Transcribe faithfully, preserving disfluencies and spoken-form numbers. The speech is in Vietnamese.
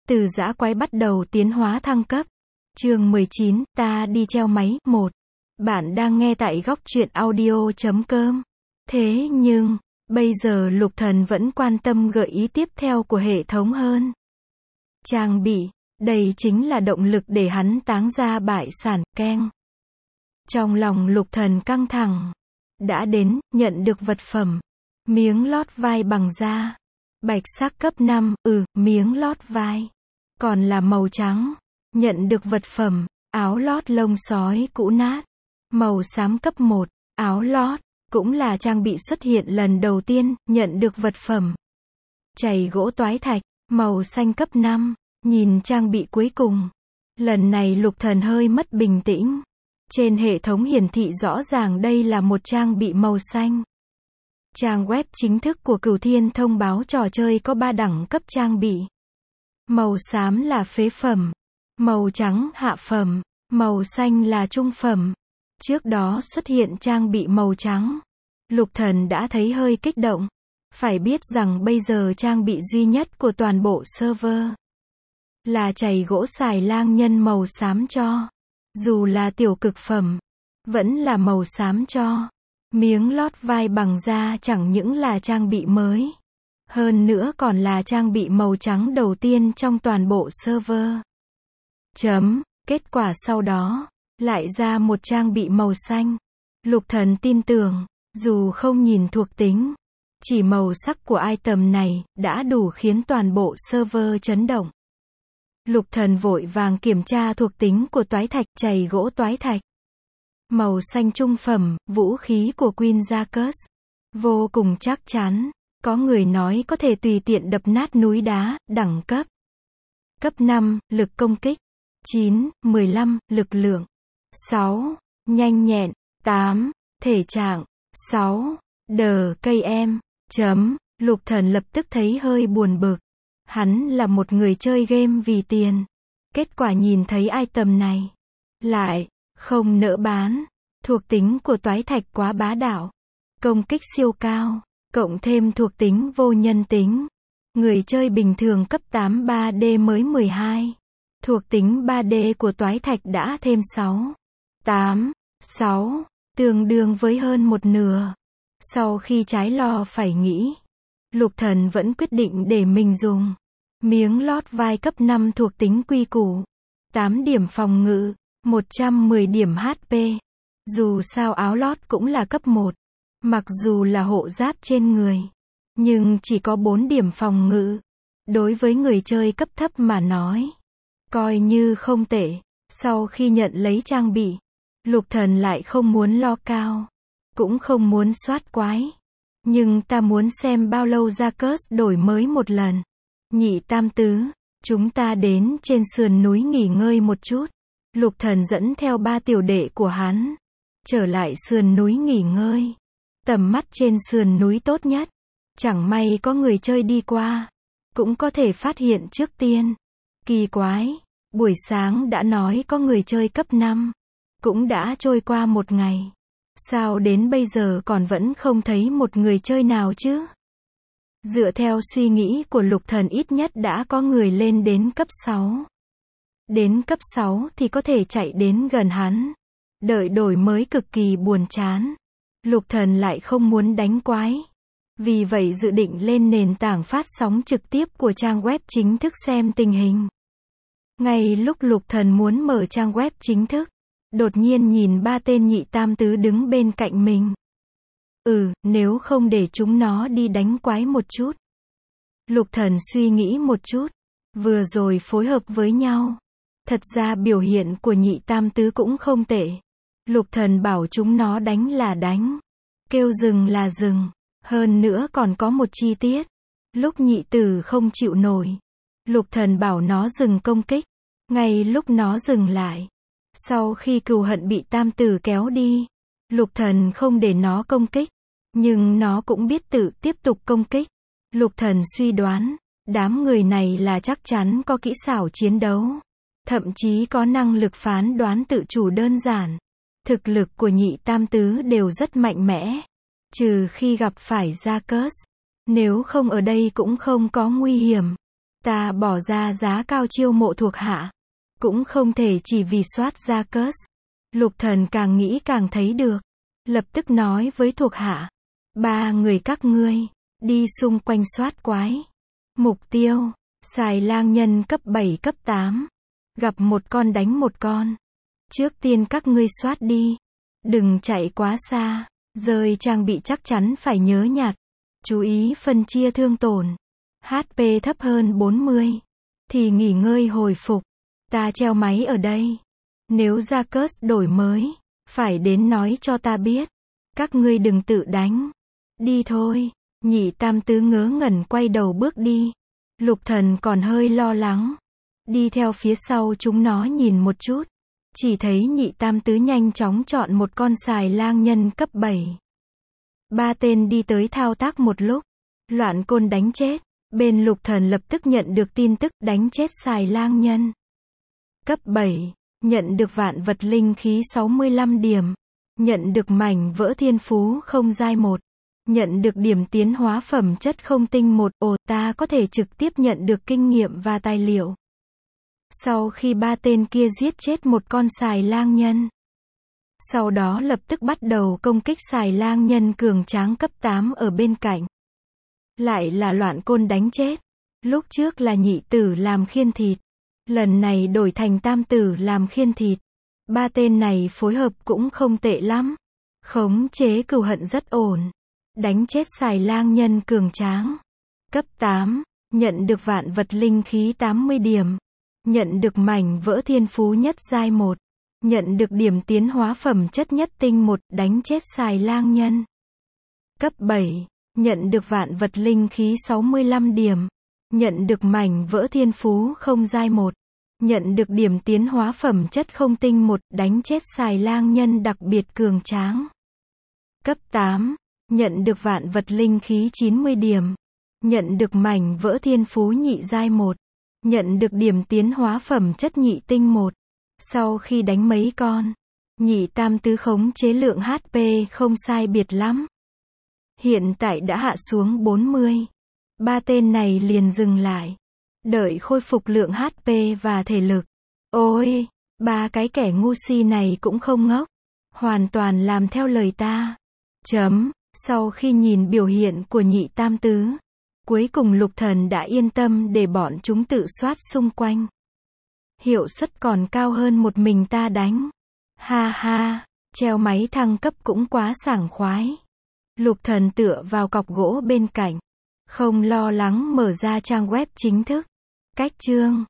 Từ dã quái bắt đầu tiến hóa thăng cấp. Chương mười chín, ta đi treo máy. một. Bạn đang nghe tại góc truyện audio chấm com. Thế nhưng, bây giờ Lục Thần vẫn quan tâm gợi ý tiếp theo của hệ thống hơn. Trang bị, đây chính là động lực để hắn táng ra bại sản, keng. Trong lòng Lục Thần căng thẳng. Đã đến, nhận được vật phẩm. Miếng lót vai bằng da. Bạch sắc cấp năm, ừ, miếng lót vai. Còn là màu trắng. Nhận được vật phẩm, áo lót lông sói cũ nát. Màu xám cấp một, áo lót, cũng là trang bị xuất hiện lần đầu tiên, nhận được vật phẩm. Chày gỗ toái thạch, màu xanh cấp năm, nhìn trang bị cuối cùng. Lần này Lục Thần hơi mất bình tĩnh. Trên hệ thống hiển thị rõ ràng đây là một trang bị màu xanh. Trang web chính thức của Cửu Thiên thông báo trò chơi có ba đẳng cấp trang bị. Màu xám là phế phẩm, màu trắng hạ phẩm, màu xanh là trung phẩm. Trước đó xuất hiện trang bị màu trắng. Lục Thần đã thấy hơi kích động. Phải biết rằng bây giờ trang bị duy nhất của toàn bộ server là chày gỗ xài lang nhân màu xám cho. Dù là tiểu cực phẩm, vẫn là màu xám cho. Miếng lót vai bằng da chẳng những là trang bị mới, hơn nữa còn là trang bị màu trắng đầu tiên trong toàn bộ server. Chấm, kết quả sau đó, lại ra một trang bị màu xanh. Lục Thần tin tưởng, dù không nhìn thuộc tính, chỉ màu sắc của item này, đã đủ khiến toàn bộ server chấn động. Lục Thần vội vàng kiểm tra thuộc tính của toái thạch, chày gỗ toái thạch. Màu xanh trung phẩm, vũ khí của Queen Jacques. Vô cùng chắc chắn. Có người nói có thể tùy tiện đập nát núi đá, đẳng cấp. Cấp năm, lực công kích. chín, mười lăm, lực lượng. sáu, nhanh nhẹn. tám, thể trạng. sáu, đờ cây em. Chấm, Lục Thần lập tức thấy hơi buồn bực. Hắn là một người chơi game vì tiền. Kết quả nhìn thấy item này. Lại, không nỡ bán. Thuộc tính của toái thạch quá bá đạo. Công kích siêu cao. Cộng thêm thuộc tính vô nhân tính. Người chơi bình thường cấp tám ba D mới mười hai. Thuộc tính ba D của toái thạch đã thêm sáu. tám, sáu. Tương đương với hơn một nửa. Sau khi trái lo phải nghĩ, Lục Thần vẫn quyết định để mình dùng. Miếng lót vai cấp năm thuộc tính quy củ. tám điểm phòng ngự. một trăm mười điểm H P. Dù sao áo lót cũng là cấp một. Mặc dù là hộ giáp trên người, nhưng chỉ có bốn điểm phòng ngự. Đối với người chơi cấp thấp mà nói, coi như không tệ. Sau khi nhận lấy trang bị, Lục Thần lại không muốn lo cao, cũng không muốn soát quái. Nhưng ta muốn xem bao lâu Jacques đổi mới một lần. Nhị tam tứ, chúng ta đến trên sườn núi nghỉ ngơi một chút. Lục Thần dẫn theo ba tiểu đệ của hắn, trở lại sườn núi nghỉ ngơi. Tầm mắt trên sườn núi tốt nhất. Chẳng may có người chơi đi qua, cũng có thể phát hiện trước tiên. Kỳ quái, buổi sáng đã nói có người chơi cấp năm. Cũng đã trôi qua một ngày. Sao đến bây giờ còn vẫn không thấy một người chơi nào chứ? Dựa theo suy nghĩ của Lục Thần ít nhất đã có người lên đến cấp sáu. Đến cấp sáu thì có thể chạy đến gần hắn. Đợi đổi mới cực kỳ buồn chán. Lục Thần lại không muốn đánh quái. Vì vậy dự định lên nền tảng phát sóng trực tiếp của trang web chính thức xem tình hình. Ngay lúc Lục Thần muốn mở trang web chính thức, đột nhiên nhìn ba tên nhị tam tứ đứng bên cạnh mình. Ừ, nếu không để chúng nó đi đánh quái một chút. Lục Thần suy nghĩ một chút. Vừa rồi phối hợp với nhau. Thật ra biểu hiện của nhị tam tứ cũng không tệ. Lục Thần bảo chúng nó đánh là đánh, kêu dừng là dừng. Hơn nữa còn có một chi tiết. Lúc nhị tử không chịu nổi, Lục Thần bảo nó dừng công kích. Ngay lúc nó dừng lại, sau khi cừu hận bị tam tử kéo đi, Lục Thần không để nó công kích. Nhưng nó cũng biết tự tiếp tục công kích. Lục Thần suy đoán, đám người này là chắc chắn có kỹ xảo chiến đấu. Thậm chí có năng lực phán đoán tự chủ đơn giản. Thực lực của nhị tam tứ đều rất mạnh mẽ. Trừ khi gặp phải Jacques. Nếu không ở đây cũng không có nguy hiểm. Ta bỏ ra giá cao chiêu mộ thuộc hạ. Cũng không thể chỉ vì soát ra cớt. Lục Thần càng nghĩ càng thấy được. Lập tức nói với thuộc hạ. Ba người các ngươi, đi xung quanh soát quái. Mục tiêu, xài lang nhân cấp bảy cấp tám. Gặp một con đánh một con. Trước tiên các ngươi soát đi. Đừng chạy quá xa. Rơi trang bị chắc chắn phải nhớ nhặt. Chú ý phân chia thương tổn. hát pê thấp hơn bốn mươi. Thì nghỉ ngơi hồi phục. Ta treo máy ở đây. Nếu ra cớt đổi mới, phải đến nói cho ta biết. Các ngươi đừng tự đánh. Đi thôi. Nhị tam tứ ngớ ngẩn quay đầu bước đi. Lục Thần còn hơi lo lắng. Đi theo phía sau chúng nó nhìn một chút. Chỉ thấy nhị tam tứ nhanh chóng chọn một con xài lang nhân cấp bảy. Ba tên đi tới thao tác một lúc. Loạn côn đánh chết. Bên Lục Thần lập tức nhận được tin tức đánh chết xài lang nhân. Cấp bảy. Nhận được vạn vật linh khí sáu mươi lăm điểm. Nhận được mảnh vỡ thiên phú không giai một. Nhận được điểm tiến hóa phẩm chất không tinh một. Ồ, ta có thể trực tiếp nhận được kinh nghiệm và tài liệu. Sau khi ba tên kia giết chết một con xài lang nhân. Sau đó lập tức bắt đầu công kích xài lang nhân cường tráng cấp tám ở bên cạnh. Lại là loạn côn đánh chết. Lúc trước là nhị tử làm khiên thịt. Lần này đổi thành tam tử làm khiên thịt. Ba tên này phối hợp cũng không tệ lắm. Khống chế cừu hận rất ổn. Đánh chết xài lang nhân cường tráng. Cấp tám. Nhận được vạn vật linh khí tám mươi điểm. Nhận được mảnh vỡ thiên phú nhất giai một. Nhận được điểm tiến hóa phẩm chất nhất tinh một. Đánh chết xài lang nhân. Cấp bảy. Nhận được vạn vật linh khí sáu mươi lăm điểm. Nhận được mảnh vỡ thiên phú không giai một. Nhận được điểm tiến hóa phẩm chất không tinh một. Đánh chết xài lang nhân đặc biệt cường tráng. Cấp tám. Nhận được vạn vật linh khí chín mươi điểm. Nhận được mảnh vỡ thiên phú nhị giai một. Nhận được điểm tiến hóa phẩm chất nhị tinh một. Sau khi đánh mấy con, nhị tam tứ khống chế lượng hát pê không sai biệt lắm. Hiện tại đã hạ xuống bốn mươi. Ba tên này liền dừng lại. Đợi khôi phục lượng hát pê và thể lực. Ôi, ba cái kẻ ngu si này cũng không ngốc. Hoàn toàn làm theo lời ta. Chấm. Sau khi nhìn biểu hiện của nhị tam tứ, cuối cùng Lục Thần đã yên tâm để bọn chúng tự soát xung quanh. Hiệu suất còn cao hơn một mình ta đánh. Ha ha, treo máy thăng cấp cũng quá sảng khoái. Lục Thần tựa vào cọc gỗ bên cạnh. Không lo lắng mở ra trang web chính thức. Cách chương